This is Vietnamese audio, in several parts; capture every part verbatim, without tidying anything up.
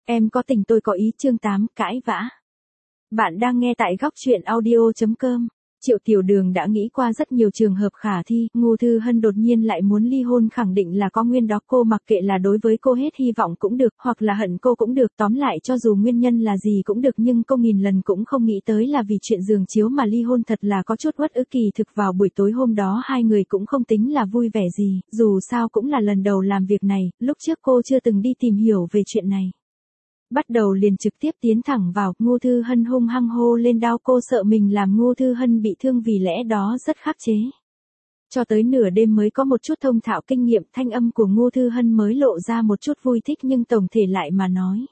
Em có tình tôi có ý chương tám cãi vã. Bạn đang nghe tại góc truyện audio.com. Triệu Tiểu Đường đã nghĩ qua rất nhiều trường hợp khả thi, Ngô Thư Hân đột nhiên lại muốn ly hôn khẳng định là có nguyên đó, cô mặc kệ là đối với cô hết hy vọng cũng được, hoặc là hận cô cũng được, tóm lại cho dù nguyên nhân là gì cũng được, nhưng cô nghìn lần cũng không nghĩ tới là vì chuyện giường chiếu mà ly hôn, thật là có chút uất ức. Kỳ thực vào buổi tối hôm đó hai người cũng không tính là vui vẻ gì, dù sao cũng là lần đầu làm việc này, lúc trước cô chưa từng đi tìm hiểu về chuyện này. Bắt đầu liền trực tiếp tiến thẳng vào, Ngô Thư Hân hung hăng hô lên đau, cô sợ mình làm Ngô Thư Hân bị thương vì lẽ đó rất khắc chế. Cho tới nửa đêm mới có một chút thông thạo kinh nghiệm, thanh âm của Ngô Thư Hân mới lộ ra một chút vui thích, nhưng tổng thể lại mà nói.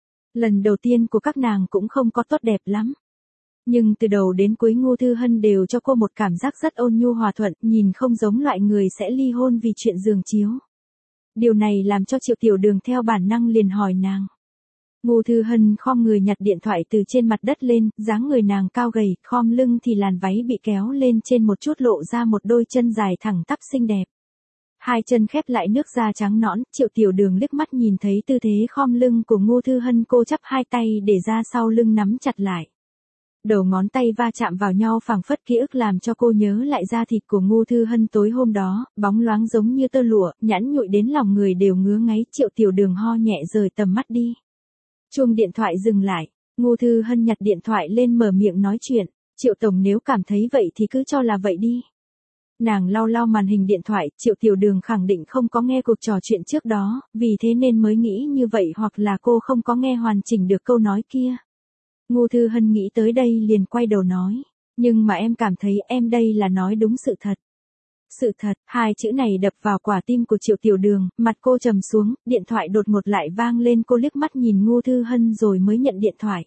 Lần đầu tiên của các nàng cũng không có tốt đẹp lắm. Nhưng từ đầu đến cuối Ngô Thư Hân đều cho cô một cảm giác rất ôn nhu hòa thuận, nhìn không giống loại người sẽ ly hôn vì chuyện giường chiếu. Điều này làm cho Triệu Tiểu Đường theo bản năng liền hỏi nàng. Ngô Thư Hân khom người nhặt điện thoại từ trên mặt đất lên, dáng người nàng cao gầy, khom lưng thì làn váy bị kéo lên trên một chút lộ ra một đôi chân dài thẳng tắp xinh đẹp. Hai chân khép lại nước da trắng nõn, Triệu Tiểu Đường liếc mắt nhìn thấy tư thế khom lưng của Ngô Thư Hân, cô chắp hai tay để ra sau lưng nắm chặt lại. Đầu ngón tay va chạm vào nhau phảng phất ký ức làm cho cô nhớ lại da thịt của Ngô Thư Hân tối hôm đó, bóng loáng giống như tơ lụa, nhẵn nhụi đến lòng người đều ngứa ngáy. Triệu Tiểu Đường ho nhẹ rời tầm mắt đi. Chuông điện thoại dừng lại, Ngô Thư Hân nhặt điện thoại lên mở miệng nói chuyện, Triệu Tổng nếu cảm thấy vậy thì cứ cho là vậy đi. Nàng lau lau màn hình điện thoại, Triệu Tiểu Đường khẳng định không có nghe cuộc trò chuyện trước đó, vì thế nên mới nghĩ như vậy, hoặc là cô không có nghe hoàn chỉnh được câu nói kia. Ngô Thư Hân nghĩ tới đây liền quay đầu nói, nhưng mà em cảm thấy em đây là nói đúng sự thật. Sự thật, hai chữ này đập vào quả tim của Triệu Tiểu Đường, mặt cô trầm xuống, điện thoại đột ngột lại vang lên, cô liếc mắt nhìn Ngô Thư Hân rồi mới nhận điện thoại.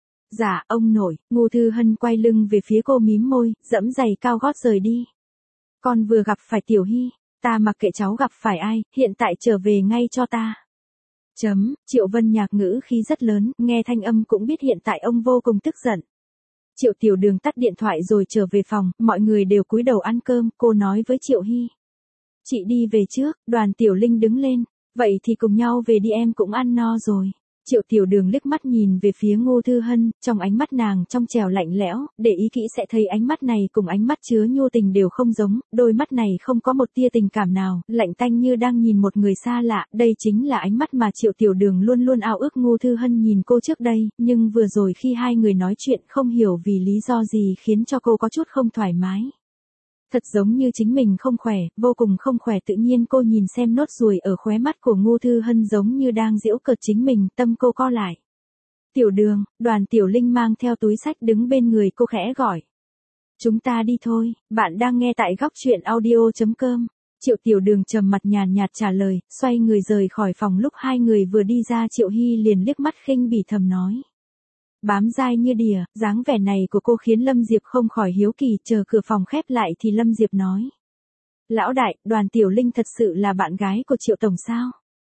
Dạ, ông nội. Ngô Thư Hân quay lưng về phía cô mím môi, dẫm giày cao gót rời đi. Con vừa gặp phải Tiểu Hy, ta mặc kệ cháu gặp phải ai, hiện tại trở về ngay cho ta. Chấm, Triệu Vân Nhạc ngữ khí rất lớn, nghe thanh âm cũng biết hiện tại ông vô cùng tức giận. Triệu Tiểu Đường tắt điện thoại rồi trở về phòng, mọi người đều cúi đầu ăn cơm, cô nói với Triệu Hy. Chị đi về trước, Đoàn Tiểu Linh đứng lên, vậy thì cùng nhau về đi, em cũng ăn no rồi. Triệu Tiểu Đường liếc mắt nhìn về phía Ngô Thư Hân, trong ánh mắt nàng trong trẻo lạnh lẽo, để ý kỹ sẽ thấy ánh mắt này cùng ánh mắt chứa nhu tình đều không giống, đôi mắt này không có một tia tình cảm nào, lạnh tanh như đang nhìn một người xa lạ, đây chính là ánh mắt mà Triệu Tiểu Đường luôn luôn ao ước Ngô Thư Hân nhìn cô trước đây, nhưng vừa rồi khi hai người nói chuyện không hiểu vì lý do gì khiến cho cô có chút không thoải mái. Thật giống như chính mình không khỏe, vô cùng không khỏe, tự nhiên cô nhìn xem nốt ruồi ở khóe mắt của Ngô Thư Hân giống như đang giễu cợt chính mình, tâm cô co lại. Tiểu Đường, Đoàn Tiểu Linh mang theo túi sách đứng bên người cô khẽ gọi. Chúng ta đi thôi, bạn đang nghe tại góc truyện audio.com. Triệu Tiểu Đường trầm mặt nhàn nhạt trả lời, xoay người rời khỏi phòng, lúc hai người vừa đi ra Triệu Hy liền liếc mắt khinh bỉ thầm nói. Bám dai như đỉa, dáng vẻ này của cô khiến Lâm Diệp không khỏi hiếu kỳ, chờ cửa phòng khép lại thì Lâm Diệp nói. Lão đại, Đoàn Tiểu Linh thật sự là bạn gái của Triệu Tổng sao?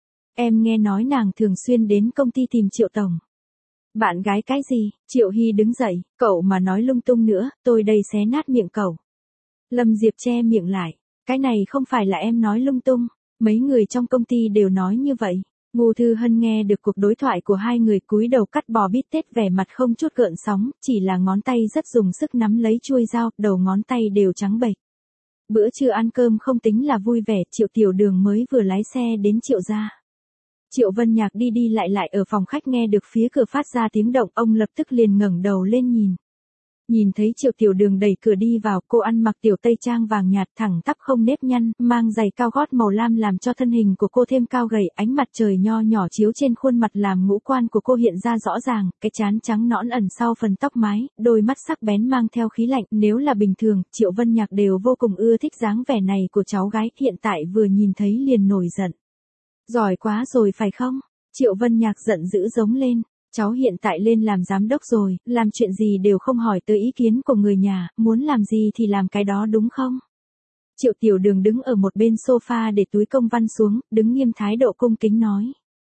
Em nghe nói nàng thường xuyên đến công ty tìm Triệu Tổng. Bạn gái cái gì? Triệu Hy đứng dậy, cậu mà nói lung tung nữa, tôi đây xé nát miệng cậu. Lâm Diệp che miệng lại, cái này không phải là em nói lung tung, mấy người trong công ty đều nói như vậy. Ngô Thư Hân nghe được cuộc đối thoại của hai người, cúi đầu cắt bò bít tết, vẻ mặt không chút gợn sóng, chỉ là ngón tay rất dùng sức nắm lấy chuôi dao, đầu ngón tay đều trắng bệch. Bữa trưa ăn cơm không tính là vui vẻ, Triệu Tiểu Đường mới vừa lái xe đến Triệu gia. Triệu Vân Nhạc đi đi lại lại ở phòng khách, nghe được phía cửa phát ra tiếng động, ông lập tức liền ngẩng đầu lên nhìn. Nhìn thấy Triệu Tiểu Đường đẩy cửa đi vào, cô ăn mặc tiểu tây trang vàng nhạt, thẳng tắp không nếp nhăn, mang giày cao gót màu lam làm cho thân hình của cô thêm cao gầy, ánh mặt trời nho nhỏ chiếu trên khuôn mặt làm ngũ quan của cô hiện ra rõ ràng, cái trán trắng nõn ẩn sau phần tóc mái, đôi mắt sắc bén mang theo khí lạnh, nếu là bình thường, Triệu Vân Nhạc đều vô cùng ưa thích dáng vẻ này của cháu gái, hiện tại vừa nhìn thấy liền nổi giận. Giỏi quá rồi phải không? Triệu Vân Nhạc giận dữ giống lên. Cháu hiện tại lên làm giám đốc rồi, làm chuyện gì đều không hỏi tới ý kiến của người nhà, muốn làm gì thì làm cái đó đúng không? Triệu Tiểu Đường đứng ở một bên sofa để túi công văn xuống, đứng nghiêm thái độ cung kính nói.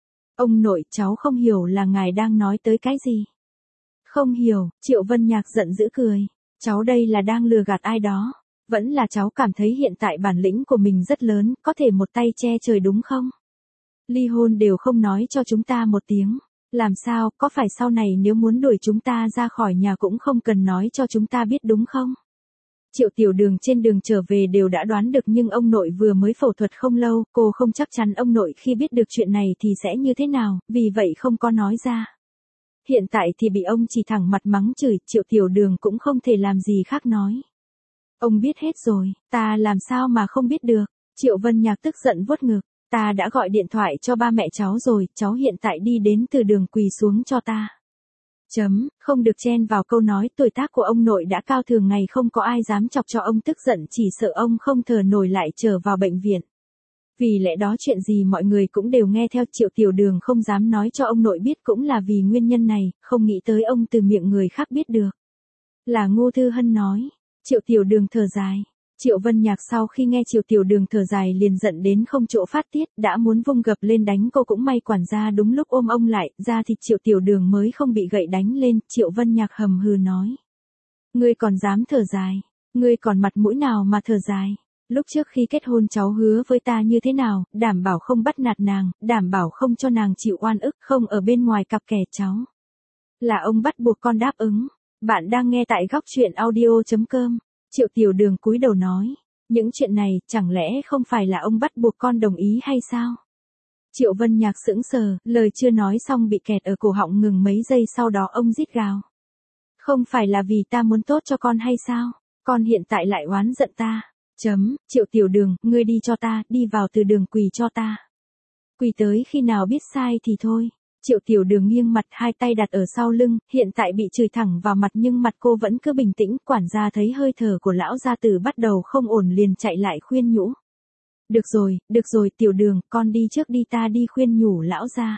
Ông nội, cháu không hiểu là ngài đang nói tới cái gì. Không hiểu, Triệu Vân Nhạc giận dữ cười. Cháu đây là đang lừa gạt ai đó. Vẫn là cháu cảm thấy hiện tại bản lĩnh của mình rất lớn, có thể một tay che trời đúng không? Ly hôn đều không nói cho chúng ta một tiếng. Làm sao, có phải sau này nếu muốn đuổi chúng ta ra khỏi nhà cũng không cần nói cho chúng ta biết đúng không? Triệu Tiểu Đường trên đường trở về đều đã đoán được nhưng ông nội vừa mới phẫu thuật không lâu, cô không chắc chắn ông nội khi biết được chuyện này thì sẽ như thế nào, vì vậy không có nói ra. Hiện tại thì bị ông chỉ thẳng mặt mắng chửi, Triệu Tiểu Đường cũng không thể làm gì khác nói. Ông biết hết rồi, ta làm sao mà không biết được, Triệu Vân Nhạc tức giận vuốt ngực, ta đã gọi điện thoại cho ba mẹ cháu rồi, cháu hiện tại đi đến từ đường quỳ xuống cho ta. Chấm, không được chen vào câu nói, tuổi tác của ông nội đã cao thường ngày không có ai dám chọc cho ông tức giận chỉ sợ ông không thở nổi lại trở vào bệnh viện. Vì lẽ đó chuyện gì mọi người cũng đều nghe theo Triệu Tiểu Đường không dám nói cho ông nội biết cũng là vì nguyên nhân này, không nghĩ tới ông từ miệng người khác biết được. Là Ngô Thư Hân nói, Triệu Tiểu Đường thở dài. Triệu Vân Nhạc sau khi nghe Triệu Tiểu Đường thở dài liền giận đến không chỗ phát tiết, đã muốn vung gập lên đánh cô cũng may quản gia đúng lúc ôm ông lại, ra thì Triệu Tiểu Đường mới không bị gậy đánh lên, Triệu Vân Nhạc hầm hừ nói. Ngươi còn dám thở dài, ngươi còn mặt mũi nào mà thở dài, lúc trước khi kết hôn cháu hứa với ta như thế nào, đảm bảo không bắt nạt nàng, đảm bảo không cho nàng chịu oan ức, không ở bên ngoài cặp kè cháu. Là ông bắt buộc con đáp ứng. Bạn đang nghe tại góc truyện audio chấm com. Triệu Tiểu Đường cúi đầu nói, những chuyện này chẳng lẽ không phải là ông bắt buộc con đồng ý hay sao? Triệu Vân Nhạc sững sờ, lời chưa nói xong bị kẹt ở cổ họng ngừng mấy giây sau đó ông rít gào. Không phải là vì ta muốn tốt cho con hay sao? Con hiện tại lại oán giận ta. Chấm, Triệu Tiểu Đường, ngươi đi cho ta, đi vào từ đường quỳ cho ta. Quỳ tới khi nào biết sai thì thôi. Triệu Tiểu Đường nghiêng mặt hai tay đặt ở sau lưng, hiện tại bị chửi thẳng vào mặt nhưng mặt cô vẫn cứ bình tĩnh, quản gia thấy hơi thở của lão gia tử bắt đầu không ổn liền chạy lại khuyên nhủ. Được rồi, được rồi Tiểu Đường, con đi trước đi ta đi khuyên nhủ lão gia.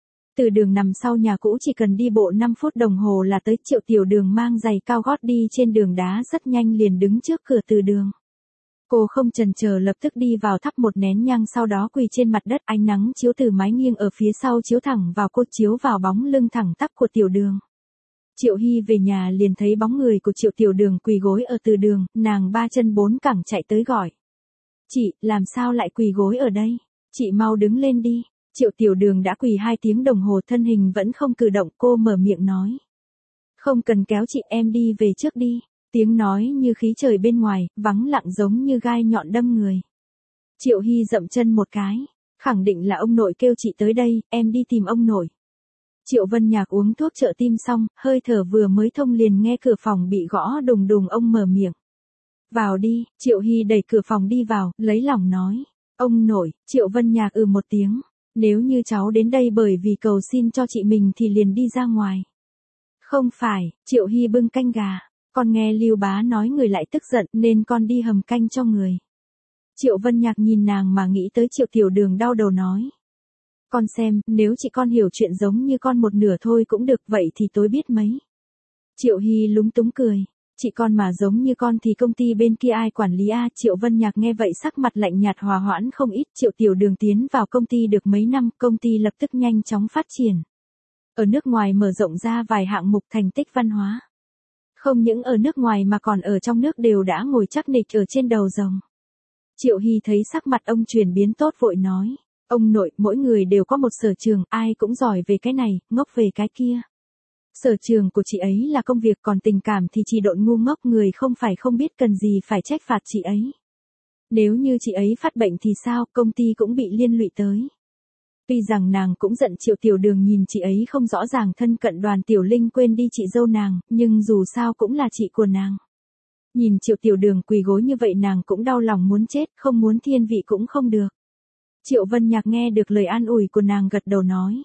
Từ đường nằm sau nhà cũ chỉ cần đi bộ năm phút đồng hồ là tới, Triệu Tiểu Đường mang giày cao gót đi trên đường đá rất nhanh liền đứng trước cửa từ đường. Cô không chần chờ lập tức đi vào thắp một nén nhang sau đó quỳ trên mặt đất, ánh nắng chiếu từ mái nghiêng ở phía sau chiếu thẳng vào cô, chiếu vào bóng lưng thẳng tắp của Tiểu Đường. Triệu Hy về nhà liền thấy bóng người của Triệu Tiểu Đường quỳ gối ở từ đường, nàng ba chân bốn cẳng chạy tới gọi. Chị, làm sao lại quỳ gối ở đây? Chị mau đứng lên đi. Triệu Tiểu Đường đã quỳ hai tiếng đồng hồ thân hình vẫn không cử động, cô mở miệng nói. Không cần kéo chị, em đi về trước đi. Tiếng nói như khí trời bên ngoài, vắng lặng giống như gai nhọn đâm người. Triệu Hy dậm chân một cái, khẳng định là ông nội kêu chị tới đây, em đi tìm ông nội. Triệu Vân Nhạc uống thuốc trợ tim xong, hơi thở vừa mới thông liền nghe cửa phòng bị gõ đùng đùng, ông mở miệng. Vào đi, Triệu Hy đẩy cửa phòng đi vào, lấy lòng nói. Ông nội, Triệu Vân Nhạc ừ một tiếng. Nếu như cháu đến đây bởi vì cầu xin cho chị mình thì liền đi ra ngoài. Không phải, Triệu Hy bưng canh gà. Con nghe Lưu Bá nói người lại tức giận nên con đi hầm canh cho người. Triệu Vân Nhạc nhìn nàng mà nghĩ tới Triệu Tiểu Đường đau đầu nói. Con xem, nếu chị con hiểu chuyện giống như con một nửa thôi cũng được, vậy thì tối biết mấy. Triệu Hy lúng túng cười. Chị con mà giống như con thì công ty bên kia ai quản lý a? Triệu Vân Nhạc nghe vậy sắc mặt lạnh nhạt hòa hoãn không ít. Triệu Tiểu Đường tiến vào công ty được mấy năm, công ty lập tức nhanh chóng phát triển. Ở nước ngoài mở rộng ra vài hạng mục thành tích văn hóa. Không những ở nước ngoài mà còn ở trong nước đều đã ngồi chắc nịch ở trên đầu rồng. Triệu Hy thấy sắc mặt ông chuyển biến tốt vội nói. Ông nội, mỗi người đều có một sở trường, ai cũng giỏi về cái này, ngốc về cái kia. Sở trường của chị ấy là công việc, còn tình cảm thì chị độn ngu ngốc, người không phải không biết cần gì phải trách phạt chị ấy. Nếu như chị ấy phát bệnh thì sao, công ty cũng bị liên lụy tới. Tuy rằng nàng cũng giận Triệu Tiểu Đường nhìn chị ấy không rõ ràng thân cận Đoàn Tiểu Linh quên đi chị dâu nàng, nhưng dù sao cũng là chị của nàng. Nhìn Triệu Tiểu Đường quỳ gối như vậy nàng cũng đau lòng muốn chết, không muốn thiên vị cũng không được. Triệu Vân Nhạc nghe được lời an ủi của nàng gật đầu nói.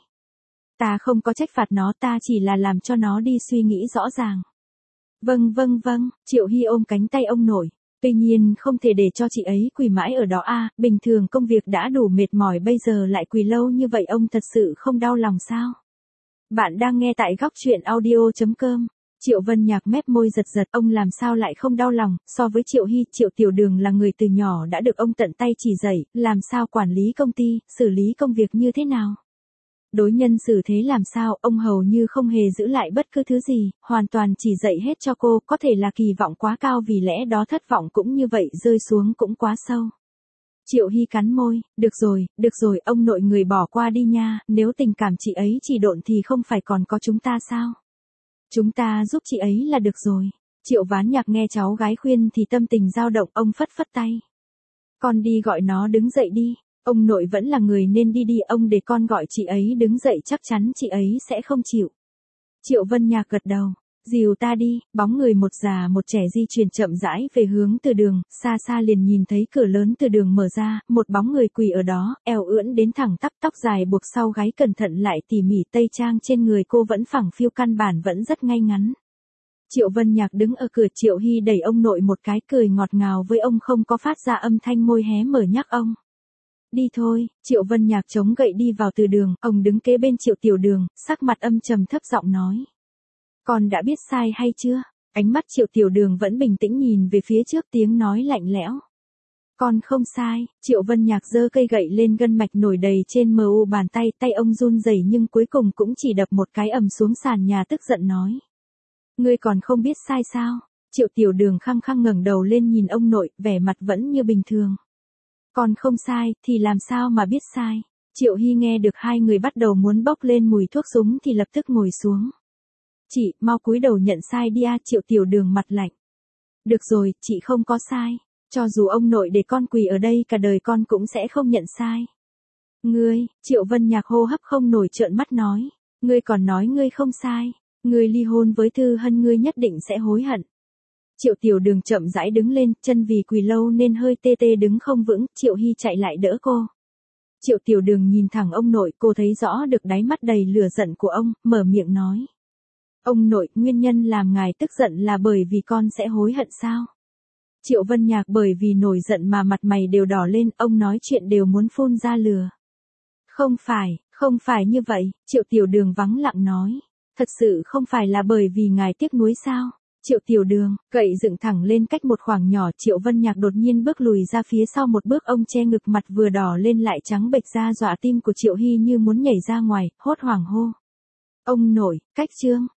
Ta không có trách phạt nó, ta chỉ là làm cho nó đi suy nghĩ rõ ràng. Vâng vâng vâng, Triệu Hy ôm cánh tay ông nội. Tuy nhiên không thể để cho chị ấy quỳ mãi ở đó a, bình thường công việc đã đủ mệt mỏi bây giờ lại quỳ lâu như vậy ông thật sự không đau lòng sao? Bạn đang nghe tại góc truyện audio chấm com. Triệu Vân Nhạc mép môi giật giật, ông làm sao lại không đau lòng, so với Triệu Hy, Triệu Tiểu Đường là người từ nhỏ đã được ông tận tay chỉ dạy, làm sao quản lý công ty, xử lý công việc như thế nào. Đối nhân xử thế làm sao, ông hầu như không hề giữ lại bất cứ thứ gì, hoàn toàn chỉ dạy hết cho cô, có thể là kỳ vọng quá cao vì lẽ đó thất vọng cũng như vậy rơi xuống cũng quá sâu. Triệu Hy cắn môi, được rồi, được rồi, ông nội người bỏ qua đi nha, nếu tình cảm chị ấy chỉ độn thì không phải còn có chúng ta sao? Chúng ta giúp chị ấy là được rồi. Triệu Ván Nhạc nghe cháu gái khuyên thì tâm tình dao động, ông phất phất tay. Con đi gọi nó đứng dậy đi, ông nội vẫn là người nên đi đi, ông để con gọi chị ấy đứng dậy, chắc chắn chị ấy sẽ không chịu. Triệu Vân Nhạc gật đầu. Dìu ta đi, bóng người một già một trẻ di chuyển chậm rãi về hướng từ đường, xa xa liền nhìn thấy cửa lớn từ đường mở ra, một bóng người quỳ ở đó, eo ưỡn đến thẳng tắp, tóc dài buộc sau gáy cẩn thận lại tỉ mỉ, tây trang trên người cô vẫn phẳng phiu, căn bản vẫn rất ngay ngắn. Triệu Vân Nhạc đứng ở cửa, Triệu Hy đẩy ông nội một cái, cười ngọt ngào với ông, không có phát ra âm thanh, môi hé mở nhắc ông. Đi thôi. Triệu Vân Nhạc chống gậy đi vào từ đường, ông đứng kế bên Triệu Tiểu Đường, sắc mặt âm trầm, thấp giọng nói. Con đã biết sai hay chưa? Ánh mắt Triệu Tiểu Đường vẫn bình tĩnh nhìn về phía trước, tiếng nói lạnh lẽo. Con không sai. Triệu Vân Nhạc giơ cây gậy lên, gân mạch nổi đầy trên mờ u bàn tay, tay ông run rẩy nhưng cuối cùng cũng chỉ đập một cái ầm xuống sàn nhà, tức giận nói. Ngươi còn không biết sai sao? Triệu Tiểu Đường khăng khăng ngẩng đầu lên nhìn ông nội, vẻ mặt vẫn như bình thường. Con không sai, thì làm sao mà biết sai? Triệu Hy nghe được hai người bắt đầu muốn bốc lên mùi thuốc súng thì lập tức ngồi xuống. Chị, mau cúi đầu nhận sai đi a. Triệu Tiểu Đường mặt lạnh. Được rồi, chị không có sai. Cho dù ông nội để con quỳ ở đây cả đời con cũng sẽ không nhận sai. Ngươi, Triệu Vân Nhạc hô hấp không nổi, trợn mắt nói. Ngươi còn nói ngươi không sai. Ngươi ly hôn với Thư Hân, ngươi nhất định sẽ hối hận. Triệu Tiểu Đường chậm rãi đứng lên, chân vì quỳ lâu nên hơi tê tê đứng không vững, Triệu Hy chạy lại đỡ cô. Triệu Tiểu Đường nhìn thẳng ông nội, cô thấy rõ được đáy mắt đầy lửa giận của ông, mở miệng nói. Ông nội, nguyên nhân làm ngài tức giận là bởi vì con sẽ hối hận sao? Triệu Vân Nhạc bởi vì nổi giận mà mặt mày đều đỏ lên, ông nói chuyện đều muốn phun ra lửa. Không phải, không phải như vậy, Triệu Tiểu Đường vắng lặng nói. Thật sự không phải là bởi vì ngài tiếc nuối sao? Triệu Tiểu Đường, gậy dựng thẳng lên cách một khoảng nhỏ, Triệu Vân Nhạc đột nhiên bước lùi ra phía sau một bước, ông che ngực, mặt vừa đỏ lên lại trắng bệch ra, dọa tim của Triệu Hy như muốn nhảy ra ngoài, hốt hoảng hô. Ông nội, cách trương,